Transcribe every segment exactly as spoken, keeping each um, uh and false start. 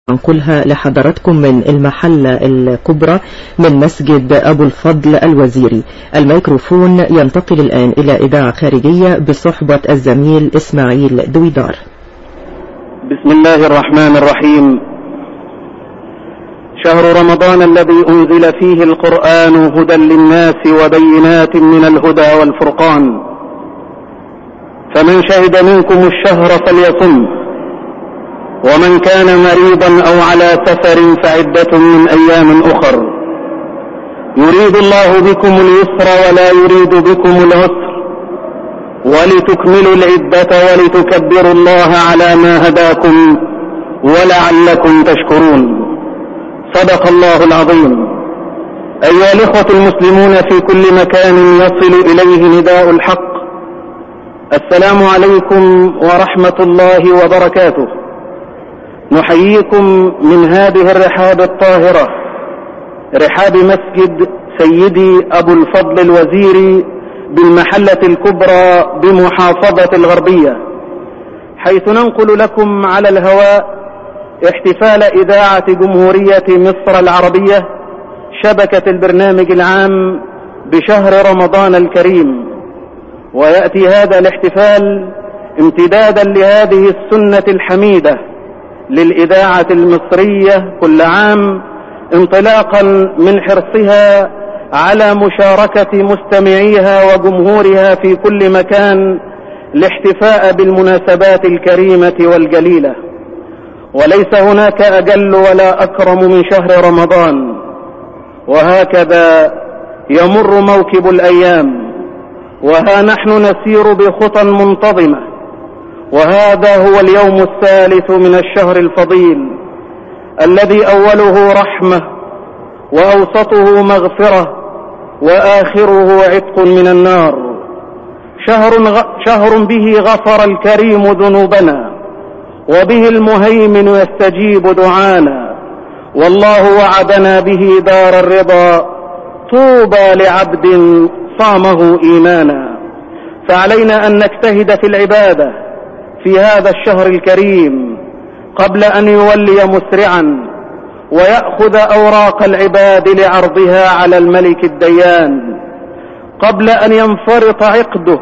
ننقلها لحضراتكم من المحلة الكبرى من مسجد أبو الفضل الوزيري. الميكروفون ينتقل الآن إلى إذاعة خارجية بصحبة الزميل إسماعيل دويدار. بسم الله الرحمن الرحيم. شهر رمضان الذي أنزل فيه القرآن هدى للناس وبينات من الهدى والفرقان، فمن شهد منكم الشهر فليصم، ومن كان مريضا أو على سفر فعدة من أيام أخر، يريد الله بكم اليسر ولا يريد بكم العسر، ولتكملوا العدة ولتكبروا الله على ما هداكم ولعلكم تشكرون. صدق الله العظيم. أيها الإخوة المسلمون في كل مكان يصل إليه نداء الحق، السلام عليكم ورحمة الله وبركاته. نحييكم من هذه الرحاب الطاهرة، رحاب مسجد سيدي أبو الفضل الوزيري بالمحلة الكبرى بمحافظة الغربية، حيث ننقل لكم على الهواء احتفال إذاعة جمهورية مصر العربية شبكة البرنامج العام بشهر رمضان الكريم. ويأتي هذا الاحتفال امتدادا لهذه السنة الحميدة للإذاعة المصرية كل عام، انطلاقا من حرصها على مشاركة مستمعيها وجمهورها في كل مكان لاحتفاء بالمناسبات الكريمة والجليلة. وليس هناك أجل ولا أكرم من شهر رمضان، وهكذا يمر موكب الأيام، وها نحن نسير بخطى منتظمة، وهذا هو اليوم الثالث من الشهر الفضيل الذي أوله رحمة وأوسطه مغفرة وآخره عتق من النار. شهر, غ... شهر به غفر الكريم ذنوبنا، وبه المهيمن يستجيب دعانا، والله وعدنا به دار الرضا، طوبى لعبد صامه إيمانا. فعلينا أن نجتهد في العبادة في هذا الشهر الكريم قبل أن يولي مسرعا ويأخذ أوراق العباد لعرضها على الملك الديان، قبل أن ينفرط عقده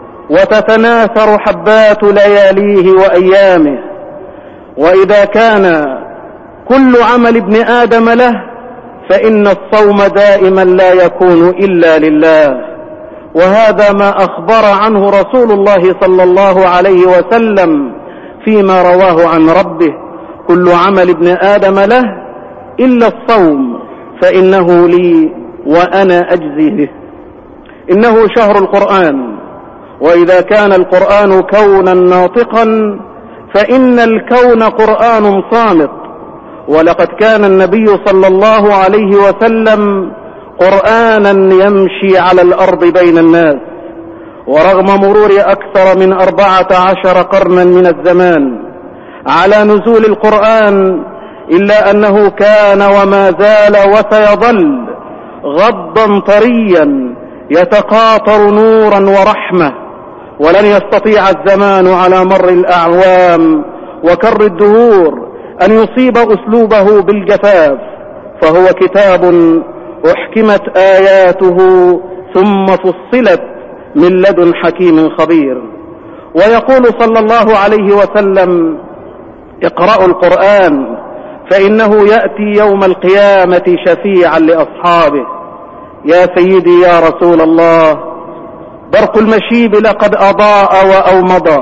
وتتناثر حبات لياليه وأيامه. وإذا كان كل عمل ابن آدم له، فإن الصوم دائما لا يكون إلا لله، وهذا ما أخبر عنه رسول الله صلى الله عليه وسلم فيما رواه عن ربه: كل عمل ابن آدم له إلا الصوم فإنه لي وأنا أجزي به. إنه شهر القرآن، وإذا كان القرآن كونا ناطقا فإن الكون قرآن صامت. ولقد كان النبي صلى الله عليه وسلم قرآنا يمشي على الأرض بين الناس، ورغم مرور أكثر من أربعة عشر قرنا من الزمان على نزول القرآن، إلا أنه كان وما زال وسيظل غضا طريا يتقاطر نورا ورحمة. ولن يستطيع الزمان على مر الأعوام وكر الدهور أن يصيب أسلوبه بالجفاف، فهو كتاب أحكمت آياته ثم فصلت من لدن حكيم خبير. ويقول صلى الله عليه وسلم: اقرأوا القرآن فإنه يأتي يوم القيامة شفيعا لأصحابه. يا سيدي يا رسول الله، برق المشيب لقد أضاء وأومضى،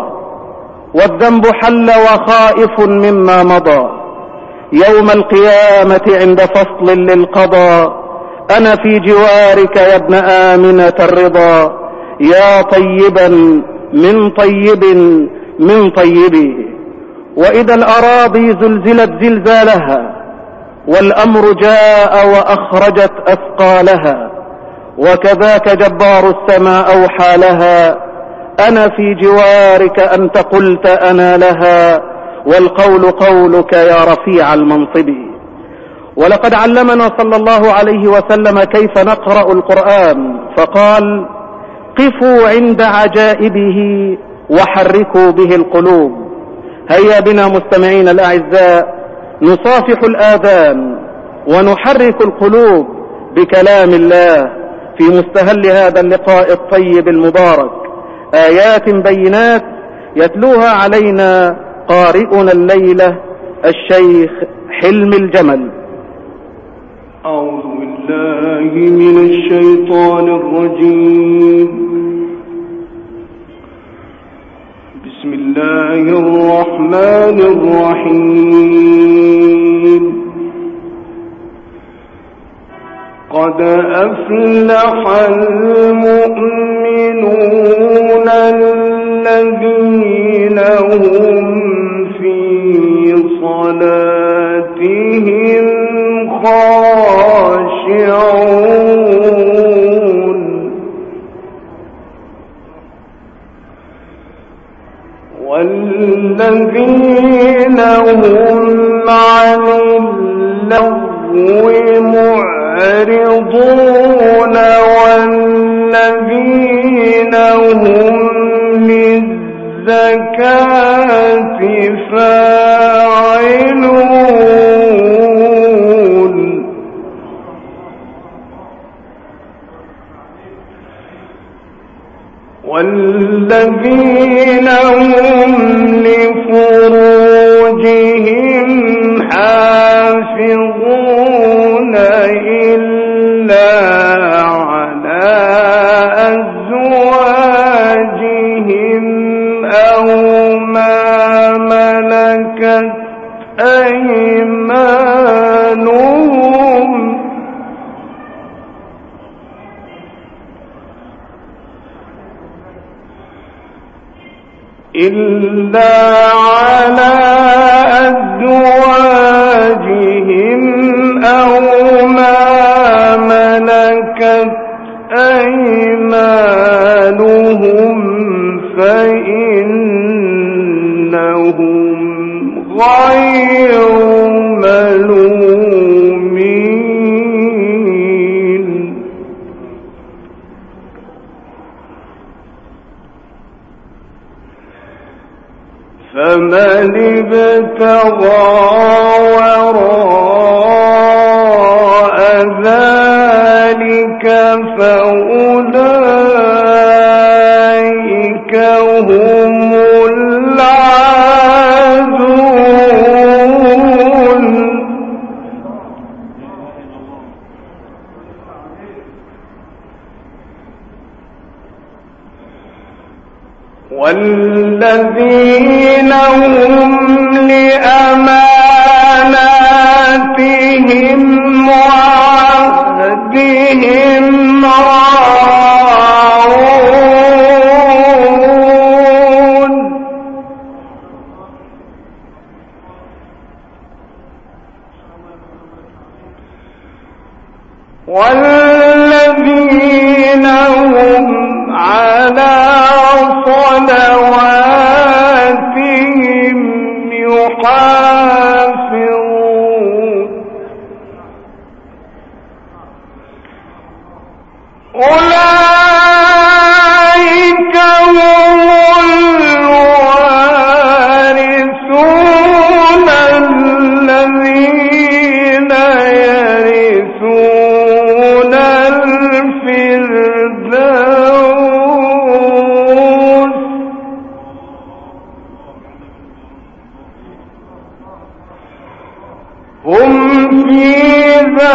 والذنب حل وخائف مما مضى. يوم القيامة عند فصل للقضاء، أنا في جوارك يا ابن آمنة الرضا، يا طيبا من طيب من طيبي. وإذا الأراضي زلزلت زلزالها، والأمر جاء وأخرجت أثقالها، وكذاك جبار السماء أوحى لها، أنا في جوارك أنت قلت أنا لها، والقول قولك يا رفيع المنصب. ولقد علمنا صلى الله عليه وسلم كيف نقرأ القرآن، فقال: قفوا عند عجائبه وحركوا به القلوب. هيا بنا مستمعين الأعزاء نصافح الآذان ونحرك القلوب بكلام الله في مستهل هذا اللقاء الطيب المبارك، آيات بينات يتلوها علينا قارئنا الليلة الشيخ حلمي الجمل. أعوذ بالله من الشيطان الرجيم. بسم الله الرحمن الرحيم. قد أفلح المؤمنون الذين هم في صلاتهم خاشعون والذين هم عن اللغو معرضون والذين هم للزكاة فاعلون والذين هم لفروجهم حافظون إلا على أزواجهم أو ما ملكت أيمانهم إلا على أزواجهم أو ما ملكت أيمانهم فإنهم غير ملومين. فمن ابتغى وراء ذلك فأولئك هم العادون. والذين هم لأماناتهم وعهدهم راعون والذين هم على صلواتهم يحافظون. أولئك هم الوارثون الذين يرثون الفردوس هم فيها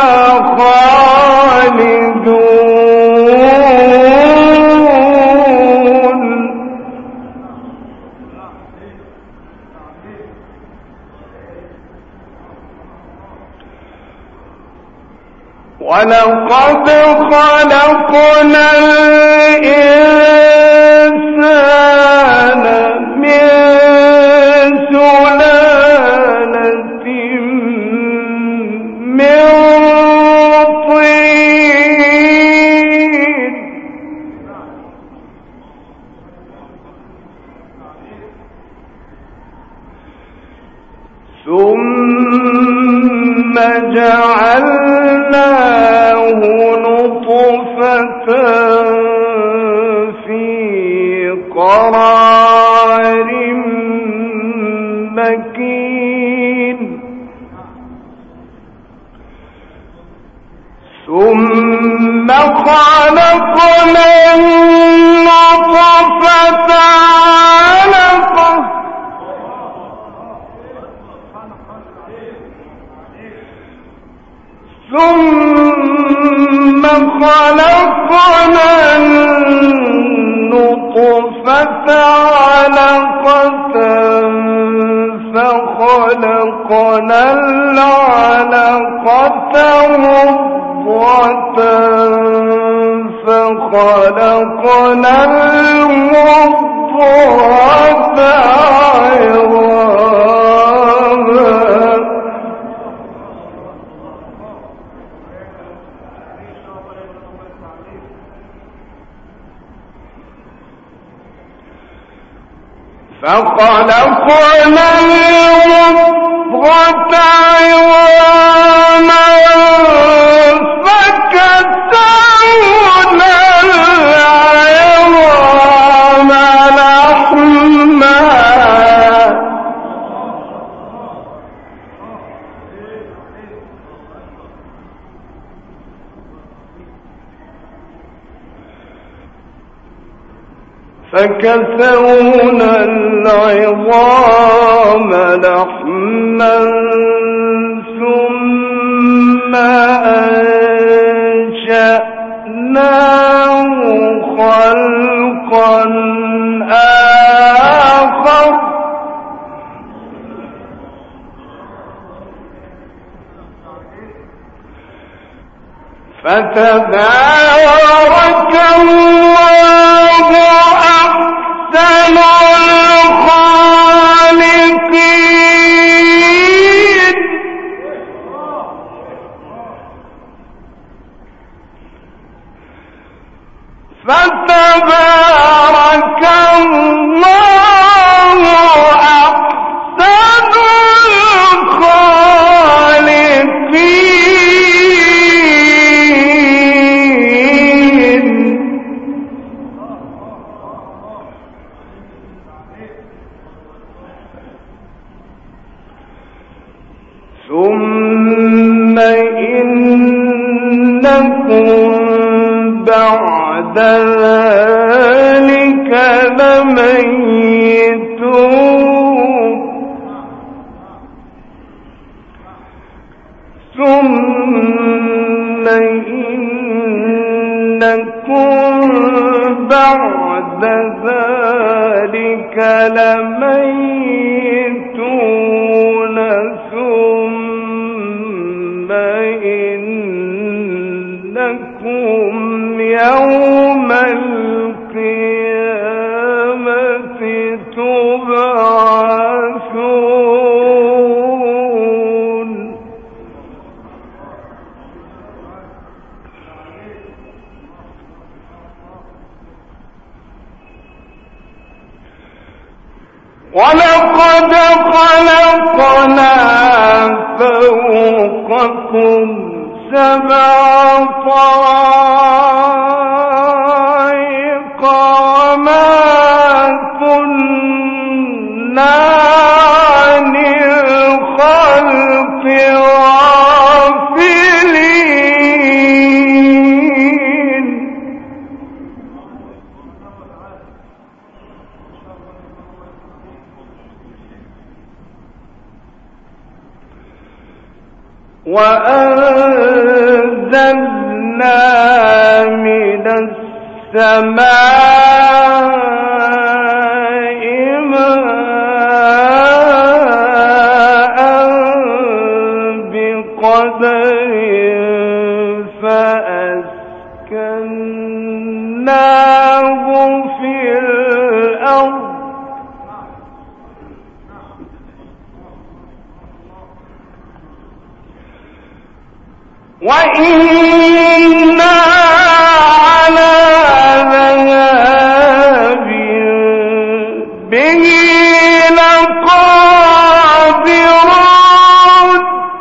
خالدون. ولقد خلقنا الإنسان من سلالة من طين ثم جعلناه نطفة في قرار مكين ثم خلقنا النطفة علقة ثم خلقنا النطفة علقة فخلقنا العلقة مضغة فخلقنا المضغة عظاما فخلقنا المضغة عظاما فكسونا العظام لحما فكسونا العظام لحما ثم أنشأناه خلقا آخر فتبارك الله أحسن الخالقين فتبارك الله أحسن الخالقين ثم إنكم بعد ذلك لميتون ثم إنكم بعد ذلك لميتون ثم إنكم يوم القيامة تبعثون ولقد خلقنا فوقكم سبع طرائق وما كنا عن الخلق غافلين وأنزلنا من السماء ماء بقدر فأسكناه في الأرض وإنا على ذهاب به لقادرون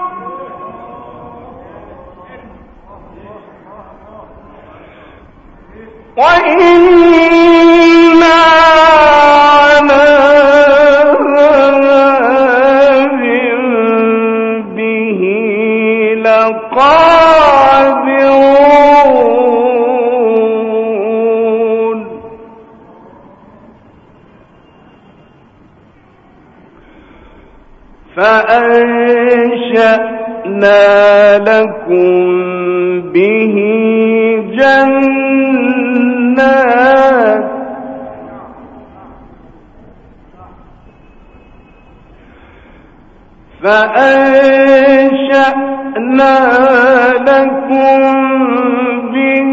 وإنا على ذهاب به لقادرون فأنشأنا لكم به جنات فأنشأنا لكم به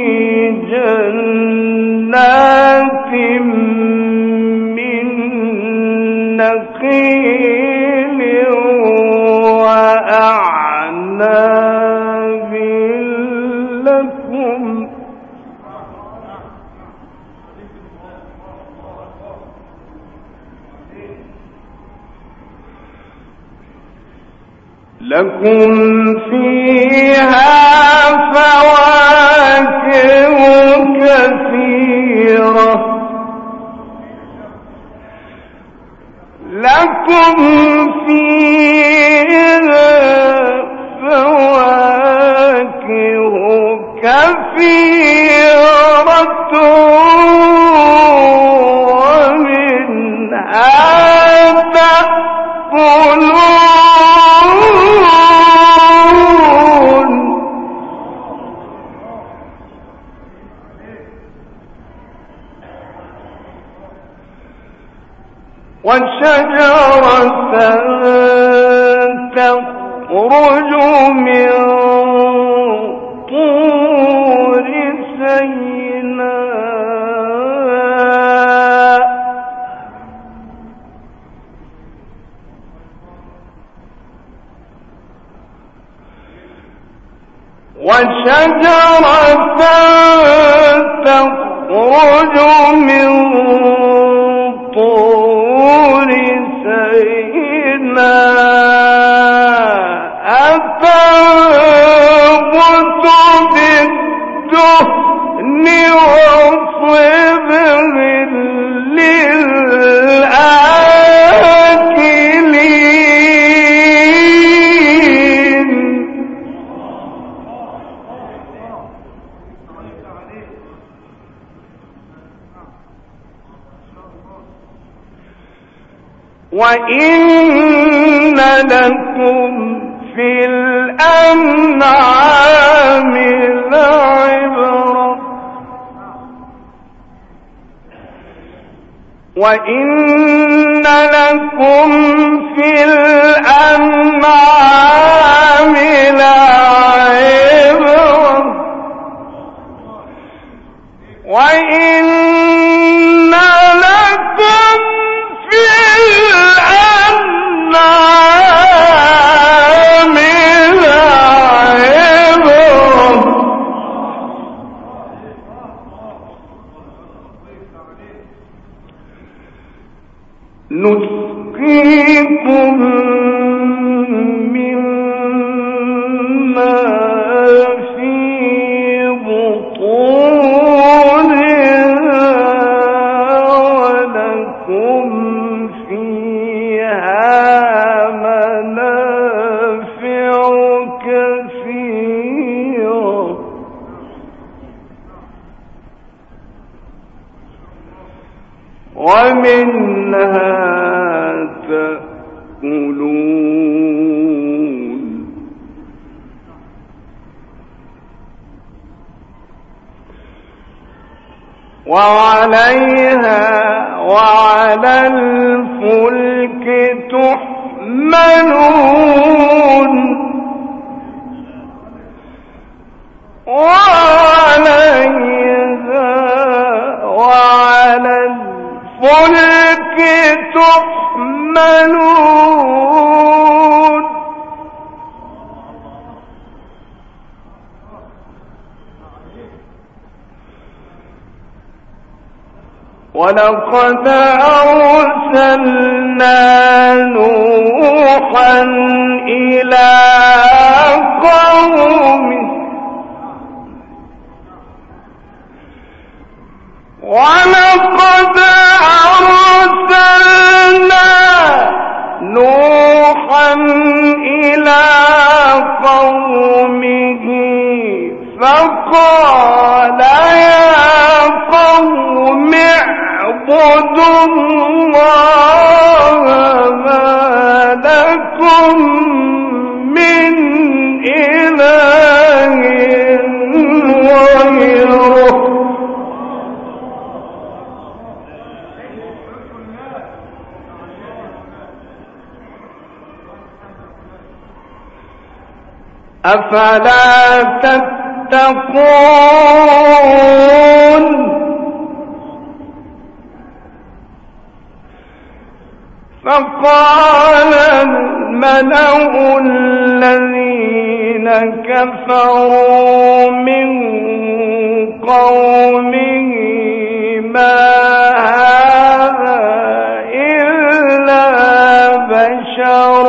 جنات من نخيل وأعناب لكم لكم فيها فواكه كثيرة لكم فيها فواكه كثيرة ومنها تأكلون وشجرة تخرج من طور سيناء وشجرة تخرج من طور سيناء تنبت بالدهن وصبغ للآكلين وإن لكم في الأنعام لعبرة وإن لكم في الأنعام لعبرة وإن لكم في الأنعام لعبرة نسقيكم مما في بطونها ولكم فيها منافع كثيرة ومنها تأكلون وعليها وعلى الفلك تحملون وعليها وعلى الفلك تحملون ولقد أرسلنا نوحا إلى قومه ولقد أرسلنا نوحا إلى قومه فقال يا قوم اعبدوا الله ما لكم من إله غيره أفلا تتقون فقال الملأ الذين كفروا من قومه ما هذا إلا بشر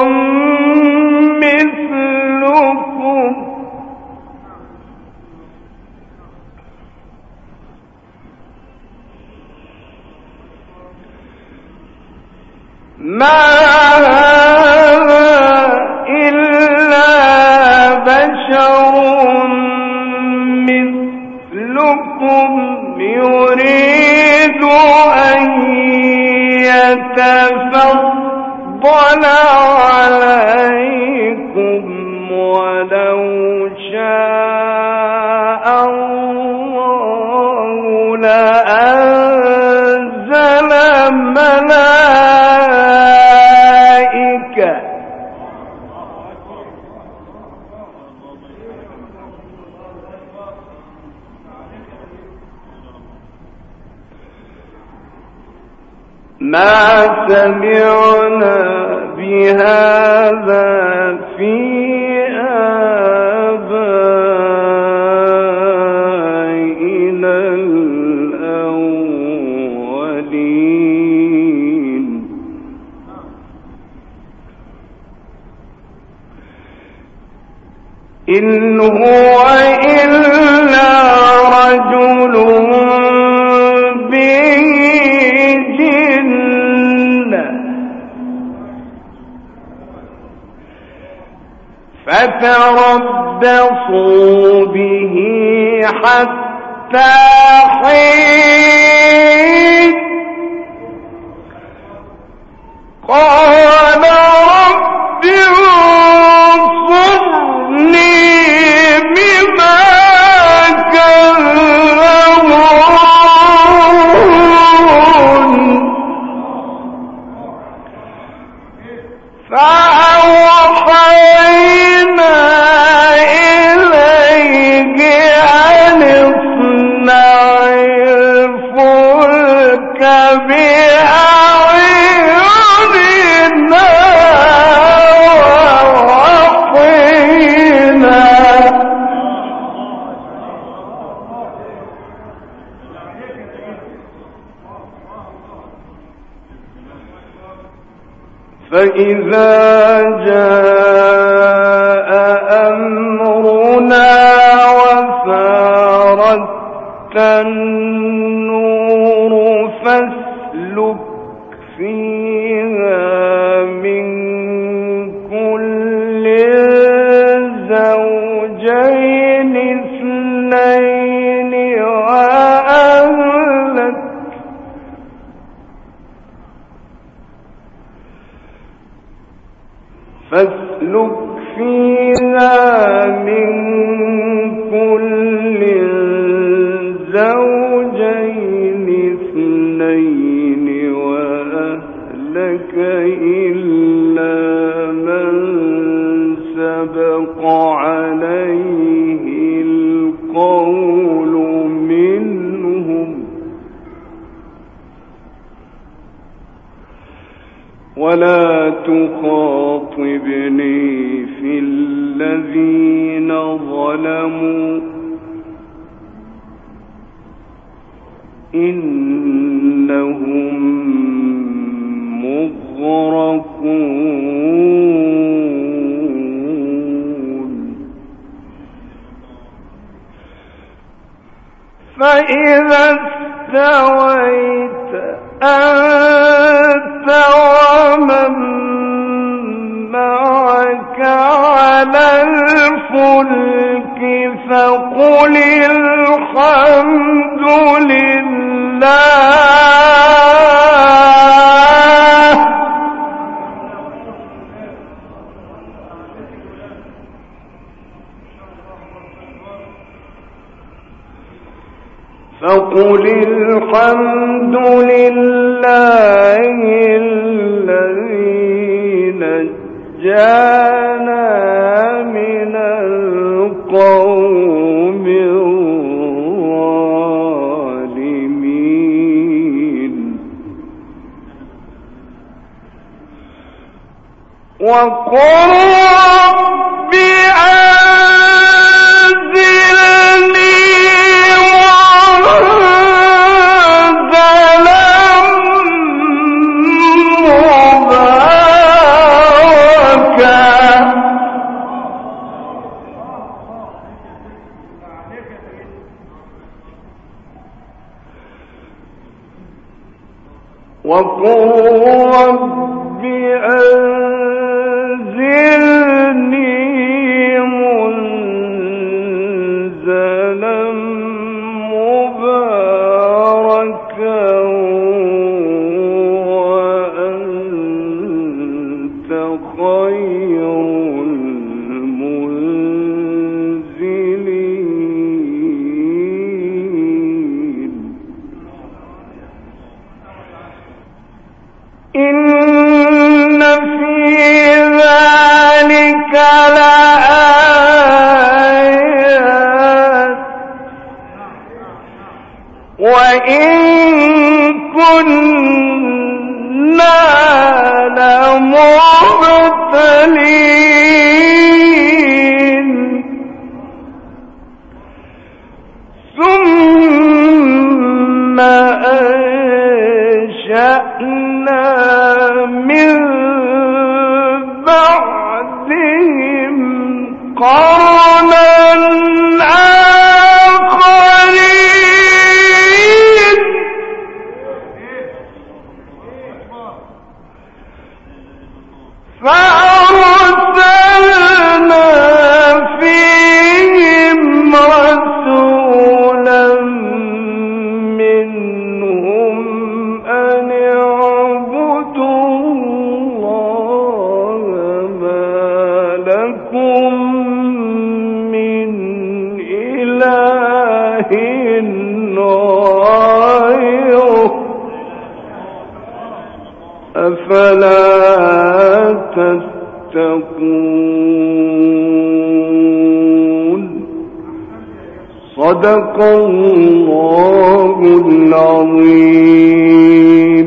مثلكم ما هذا إلا بشر مثلكم يريد أن يتفضل عليكم ولو شاء الله لأنزل ملائكة ما سمعنا بهذا في آبائنا الأولين إن هو إلا رجل به جنة فتربصوا به حتى حين قال رب انصرني بما كذبون فأوحينا إليه أن اصنع الفلك بأعيننا ووحينا فإذا جاء أمرنا وفارت النور فاسلك فيها من كل زوجين اثنين وأهلك فاسلك فيها من كل زوجين اثنين وأهلك إلا من سبق عليه القول منهم ولا تخاطبني في الذين ظلموا إنهم مغرقون فإذا استويت أنت ومن معك على الفلك الملك فقل الحمد لله فقل الحمد لله الذي نجانا من القوم الظالمين وقل رب أنزلني وقل رب أنزلني منزلا مباركا وأنت خير المنزلين إن في ذلك لآيات وإن كنا لمبتلين ثم أنشأنا من بعدهم قرنا آخرين فأرسلنا فيهم رسولا منهم أن اعبدوا الله ما لكم من إله غيره أفلا تتقون صدق الله العظيم.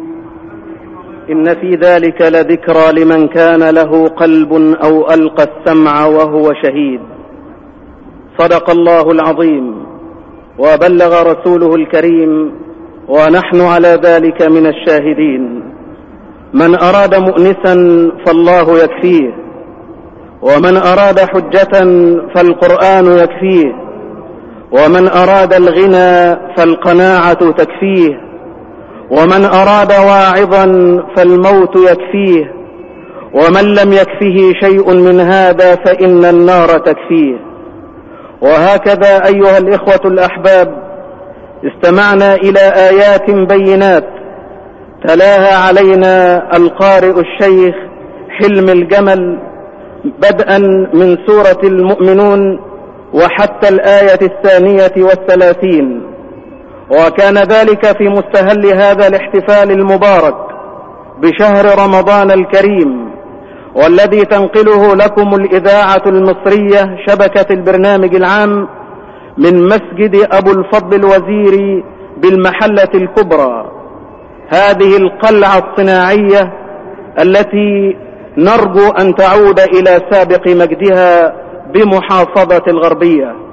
إن في ذلك لذكرى لمن كان له قلب أو ألقى السمع وهو شهيد. صدق الله العظيم وبلغ رسوله الكريم ونحن على ذلك من الشاهدين. من أراد مؤنسا فالله يكفيه، ومن أراد حجة فالقرآن يكفيه، ومن أراد الغنى فالقناعة تكفيه، ومن أراد واعظا فالموت يكفيه، ومن لم يكفه شيء من هذا فإن النار تكفيه. وهكذا أيها الإخوة الأحباب استمعنا إلى آيات بينات تلاها علينا القارئ الشيخ حلم الجمل بدءا من سورة المؤمنون وحتى الآية الثانية والثلاثين، وكان ذلك في مستهل هذا الاحتفال المبارك بشهر رمضان الكريم، والذي تنقله لكم الإذاعة المصرية شبكة البرنامج العام من مسجد أبو الفضل الوزيري بالمحلة الكبرى، هذه القلعة الصناعية التي نرجو أن تعود إلى سابق مجدها بمحافظة الغربية.